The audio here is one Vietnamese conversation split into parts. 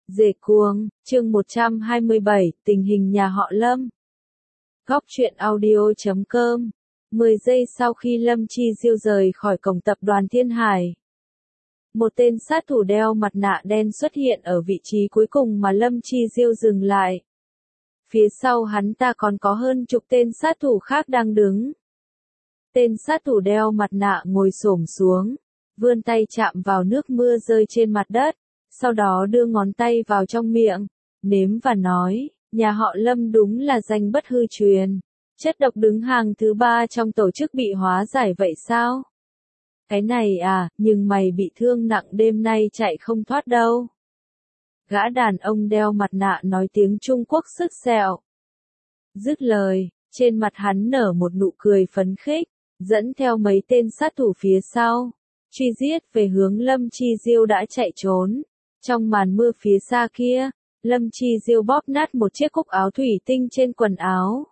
Dề cuồng, chương 127, tình hình nhà họ Lâm. Góc truyện audio.com. 10 giây sau khi Lâm Chi Diêu rời khỏi cổng tập đoàn Thiên Hải, một tên sát thủ đeo mặt nạ đen xuất hiện ở vị trí cuối cùng mà Lâm Chi Diêu dừng lại. Phía sau hắn ta còn có hơn chục tên sát thủ khác đang đứng. Tên sát thủ đeo mặt nạ ngồi xổm xuống, vươn tay chạm vào nước mưa rơi trên mặt đất, sau đó đưa ngón tay vào trong miệng, nếm và nói, nhà họ Lâm đúng là danh bất hư truyền. Chất độc đứng hàng thứ 3 trong tổ chức bị hóa giải vậy sao? Cái này à, nhưng mày bị thương nặng đêm nay chạy không thoát đâu. Gã đàn ông đeo mặt nạ nói tiếng Trung Quốc sứt sẹo. Dứt lời, trên mặt hắn nở một nụ cười phấn khích, dẫn theo mấy tên sát thủ phía sau, truy giết về hướng Lâm Chi Diêu đã chạy trốn. Trong màn mưa phía xa kia, Lâm Chi Diêu bóp nát một chiếc cúc áo thủy tinh trên quần áo.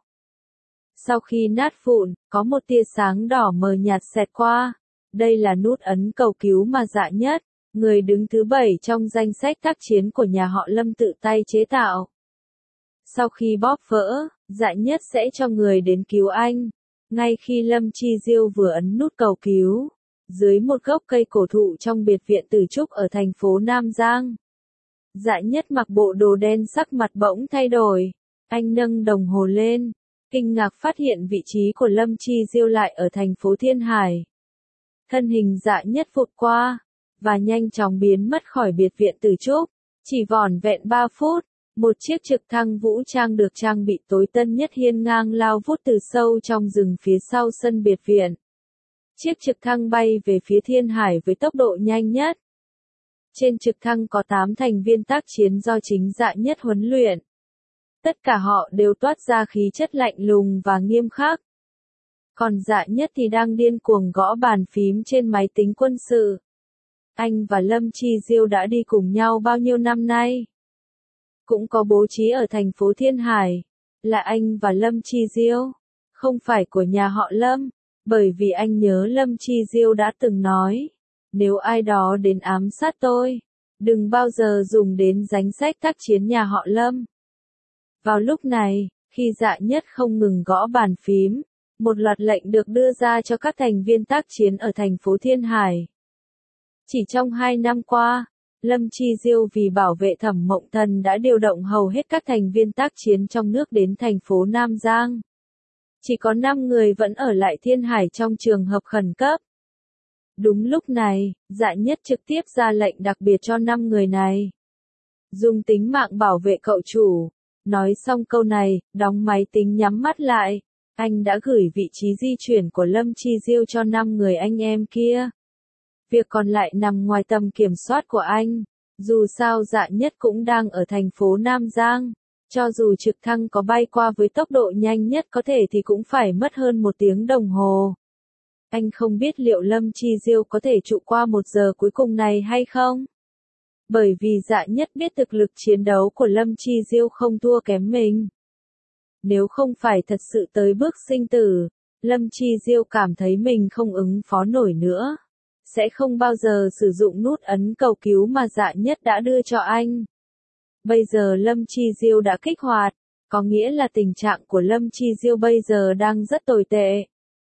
Sau khi nát vụn, có một tia sáng đỏ mờ nhạt xẹt qua. Đây là nút ấn cầu cứu mà Dạ Nhất, người đứng thứ 7 trong danh sách tác chiến của nhà họ Lâm tự tay chế tạo. Sau khi bóp vỡ, Dạ Nhất sẽ cho người đến cứu anh. Ngay khi Lâm Chi Diêu vừa ấn nút cầu cứu, dưới một gốc cây cổ thụ trong biệt viện Tử Trúc ở thành phố Nam Giang, Dạ Nhất mặc bộ đồ đen, sắc mặt bỗng thay đổi. Anh nâng đồng hồ lên, kinh ngạc phát hiện vị trí của Lâm Chi Diêu lại ở thành phố Thiên Hải. Thân hình Dạ Nhất vụt qua, và nhanh chóng biến mất khỏi biệt viện Tử Trúc. Chỉ vỏn vẹn 3 phút, một chiếc trực thăng vũ trang được trang bị tối tân nhất hiên ngang lao vút từ sâu trong rừng phía sau sân biệt viện. Chiếc trực thăng bay về phía Thiên Hải với tốc độ nhanh nhất. Trên trực thăng có 8 thành viên tác chiến do chính Dạ Nhất huấn luyện. Tất cả họ đều toát ra khí chất lạnh lùng và nghiêm khắc. Còn Dạ Nhất thì đang điên cuồng gõ bàn phím trên máy tính quân sự. Anh và Lâm Chi Diêu đã đi cùng nhau bao nhiêu năm nay? Cũng có bố trí ở thành phố Thiên Hải. Là anh và Lâm Chi Diêu, không phải của nhà họ Lâm. Bởi vì anh nhớ Lâm Chi Diêu đã từng nói, nếu ai đó đến ám sát tôi, đừng bao giờ dùng đến danh sách tác chiến nhà họ Lâm. Vào lúc này, khi Dạ Nhất không ngừng gõ bàn phím, một loạt lệnh được đưa ra cho các thành viên tác chiến ở thành phố Thiên Hải. Chỉ trong 2 năm qua, Lâm Chi Diêu vì bảo vệ Thẩm Mộng Thần đã điều động hầu hết các thành viên tác chiến trong nước đến thành phố Nam Giang. Chỉ có 5 người vẫn ở lại Thiên Hải trong trường hợp khẩn cấp. Đúng lúc này, Dạ Nhất trực tiếp ra lệnh đặc biệt cho 5 người này. Dùng tính mạng bảo vệ cậu chủ. Nói xong câu này, đóng máy tính nhắm mắt lại. Anh đã gửi vị trí di chuyển của Lâm Chi Diêu cho 5 người anh em kia. Việc còn lại nằm ngoài tầm kiểm soát của anh. Dù sao Dạ Nhất cũng đang ở thành phố Nam Giang. Cho dù trực thăng có bay qua với tốc độ nhanh nhất có thể thì cũng phải mất hơn 1 tiếng đồng hồ. Anh không biết liệu Lâm Chi Diêu có thể trụ qua 1 giờ cuối cùng này hay không? Bởi vì Dạ Nhất biết thực lực chiến đấu của Lâm Chi Diêu không thua kém mình. Nếu không phải thật sự tới bước sinh tử, Lâm Chi Diêu cảm thấy mình không ứng phó nổi nữa. Sẽ không bao giờ sử dụng nút ấn cầu cứu mà Dạ Nhất đã đưa cho anh. Bây giờ Lâm Chi Diêu đã kích hoạt, có nghĩa là tình trạng của Lâm Chi Diêu bây giờ đang rất tồi tệ.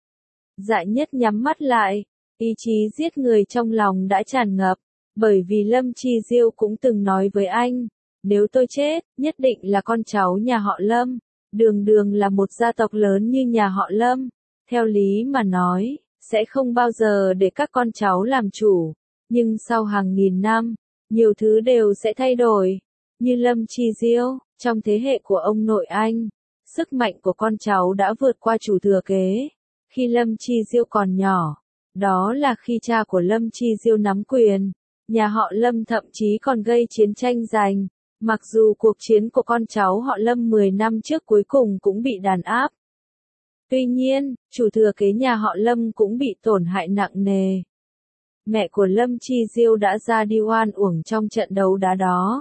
Dạ Nhất nhắm mắt lại, ý chí giết người trong lòng đã tràn ngập, bởi vì Lâm Chi Diêu cũng từng nói với anh, nếu tôi chết, nhất định là con cháu nhà họ Lâm, đường đường là một gia tộc lớn như nhà họ Lâm, theo lý mà nói, sẽ không bao giờ để các con cháu làm chủ, nhưng sau hàng nghìn năm, nhiều thứ đều sẽ thay đổi. Như Lâm Chi Diêu, trong thế hệ của ông nội anh, sức mạnh của con cháu đã vượt qua chủ thừa kế. Khi Lâm Chi Diêu còn nhỏ, đó là khi cha của Lâm Chi Diêu nắm quyền, nhà họ Lâm thậm chí còn gây chiến tranh giành, mặc dù cuộc chiến của con cháu họ Lâm 10 năm trước cuối cùng cũng bị đàn áp. Tuy nhiên, chủ thừa kế nhà họ Lâm cũng bị tổn hại nặng nề. Mẹ của Lâm Chi Diêu đã ra đi oan uổng trong trận đấu đá đó.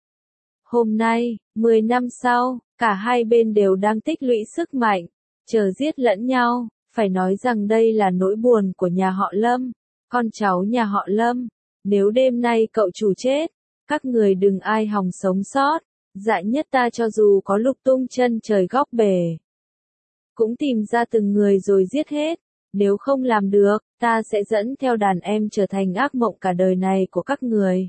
Hôm nay, 10 năm sau, cả hai bên đều đang tích lũy sức mạnh, chờ giết lẫn nhau. Phải nói rằng đây là nỗi buồn của nhà họ Lâm, con cháu nhà họ Lâm. Nếu đêm nay cậu chủ chết, Các người đừng ai hòng sống sót, Dạ Nhất ta cho dù có lục tung chân trời góc bể, cũng tìm ra từng người rồi giết hết. Nếu không làm được, ta sẽ dẫn theo đàn em trở thành ác mộng cả đời này của các người.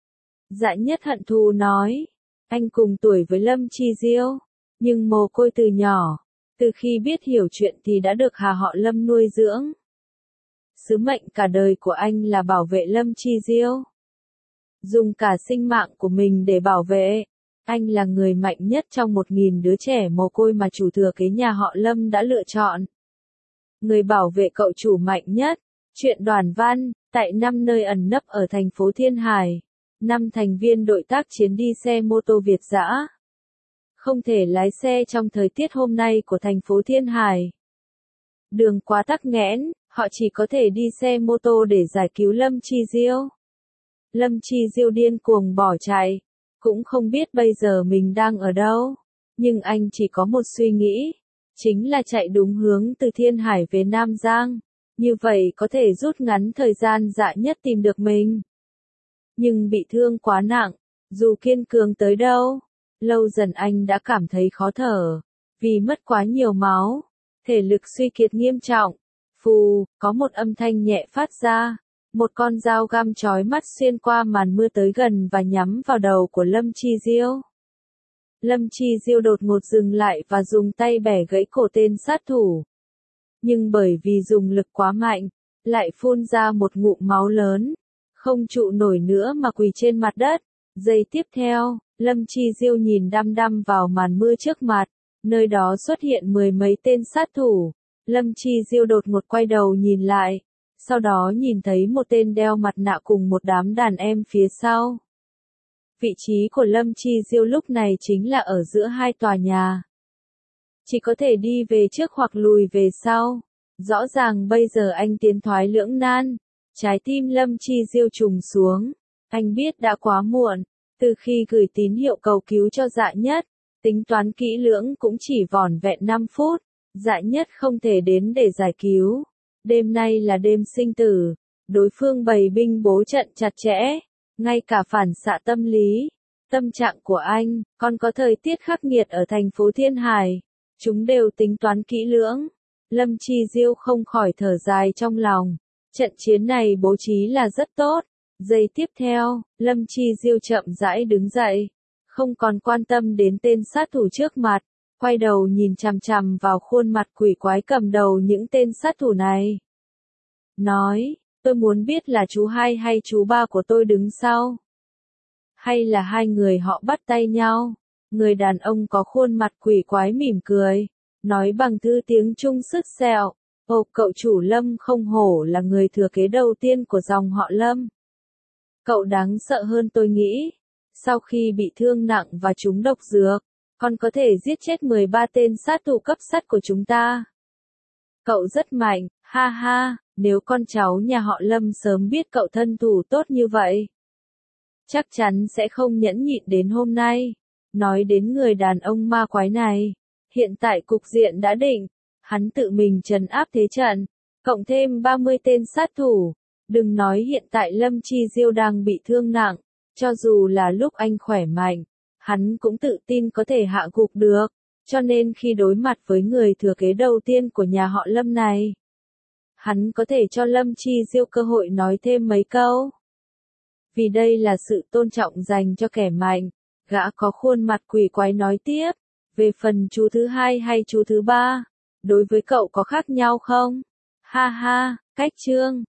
Dạ Nhất hận thù nói, anh cùng tuổi với Lâm Chi Diêu, nhưng mồ côi từ nhỏ, từ khi biết hiểu chuyện thì đã được hà họ Lâm nuôi dưỡng. Sứ mệnh cả đời của anh là bảo vệ Lâm Chi Diêu. Dùng cả sinh mạng của mình để bảo vệ. Anh là người mạnh nhất trong 1.000 đứa trẻ mồ côi mà chủ thừa kế nhà họ Lâm đã lựa chọn. Người bảo vệ cậu chủ mạnh nhất. Chuyện Đoàn Văn, tại 5 nơi ẩn nấp ở thành phố Thiên Hải. 5 thành viên đội tác chiến đi xe mô tô Việt dã. Không thể lái xe trong thời tiết hôm nay của thành phố Thiên Hải. Đường quá tắc nghẽn, họ chỉ có thể đi xe mô tô để giải cứu Lâm Chi Diêu. Lâm Chi Diêu điên cuồng bỏ chạy, cũng không biết bây giờ mình đang ở đâu, nhưng anh chỉ có một suy nghĩ, chính là chạy đúng hướng từ Thiên Hải về Nam Giang, như vậy có thể rút ngắn thời gian Dạ Nhất tìm được mình. Nhưng bị thương quá nặng, dù kiên cường tới đâu, lâu dần anh đã cảm thấy khó thở, vì mất quá nhiều máu, thể lực suy kiệt nghiêm trọng. Phù, có một âm thanh nhẹ phát ra. Một con dao găm chói mắt xuyên qua màn mưa tới gần và nhắm vào đầu của Lâm Chi Diêu. Lâm Chi Diêu đột ngột dừng lại và dùng tay bẻ gãy cổ tên sát thủ. Nhưng bởi vì dùng lực quá mạnh, lại phun ra một ngụm máu lớn, không trụ nổi nữa mà quỳ trên mặt đất. Giây tiếp theo, Lâm Chi Diêu nhìn đăm đăm vào màn mưa trước mặt, nơi đó xuất hiện 10 mấy tên sát thủ. Lâm Chi Diêu đột ngột quay đầu nhìn lại. Sau đó nhìn thấy một tên đeo mặt nạ cùng một đám đàn em phía sau. Vị trí của Lâm Chi Diêu lúc này chính là ở giữa hai tòa nhà. Chỉ có thể đi về trước hoặc lùi về sau. Rõ ràng bây giờ anh tiến thoái lưỡng nan. Trái tim Lâm Chi Diêu trùng xuống. Anh biết đã quá muộn. Từ khi gửi tín hiệu cầu cứu cho Dạ Nhất, tính toán kỹ lưỡng cũng chỉ vỏn vẹn 5 phút. Dạ Nhất không thể đến để giải cứu. Đêm nay là đêm sinh tử, đối phương bày binh bố trận chặt chẽ, ngay cả phản xạ tâm lý, tâm trạng của anh, còn có thời tiết khắc nghiệt ở thành phố Thiên Hải, chúng đều tính toán kỹ lưỡng. Lâm Chi Diêu không khỏi thở dài trong lòng, trận chiến này bố trí là rất tốt. Giây tiếp theo, Lâm Chi Diêu chậm rãi đứng dậy, không còn quan tâm đến tên sát thủ trước mặt. Quay đầu nhìn chằm chằm vào khuôn mặt quỷ quái cầm đầu những tên sát thủ này. Nói, tôi muốn biết là chú hai hay chú ba của tôi đứng sau. Hay là hai người họ bắt tay nhau. Người đàn ông có khuôn mặt quỷ quái mỉm cười. Nói bằng thứ tiếng Trung sứt sẹo. Ồ, cậu chủ Lâm không hổ là người thừa kế đầu tiên của dòng họ Lâm. Cậu đáng sợ hơn tôi nghĩ. Sau khi bị thương nặng và trúng độc dược, còn có thể giết chết 13 tên sát thủ cấp sắt của chúng ta. Cậu rất mạnh, ha ha, nếu con cháu nhà họ Lâm sớm biết cậu thân thủ tốt như vậy, chắc chắn sẽ không nhẫn nhịn đến hôm nay. Nói đến người đàn ông ma quái này, hiện tại cục diện đã định, hắn tự mình trấn áp thế trận, cộng thêm 30 tên sát thủ. Đừng nói hiện tại Lâm Chi Diêu đang bị thương nặng, cho dù là lúc anh khỏe mạnh, hắn cũng tự tin có thể hạ gục được, cho nên khi đối mặt với người thừa kế đầu tiên của nhà họ Lâm này, hắn có thể cho Lâm Chi Diêu cơ hội nói thêm mấy câu. Vì đây là sự tôn trọng dành cho kẻ mạnh, gã có khuôn mặt quỷ quái nói tiếp, về phần chú thứ hai hay chú thứ ba, đối với cậu có khác nhau không? Ha ha, cách chương.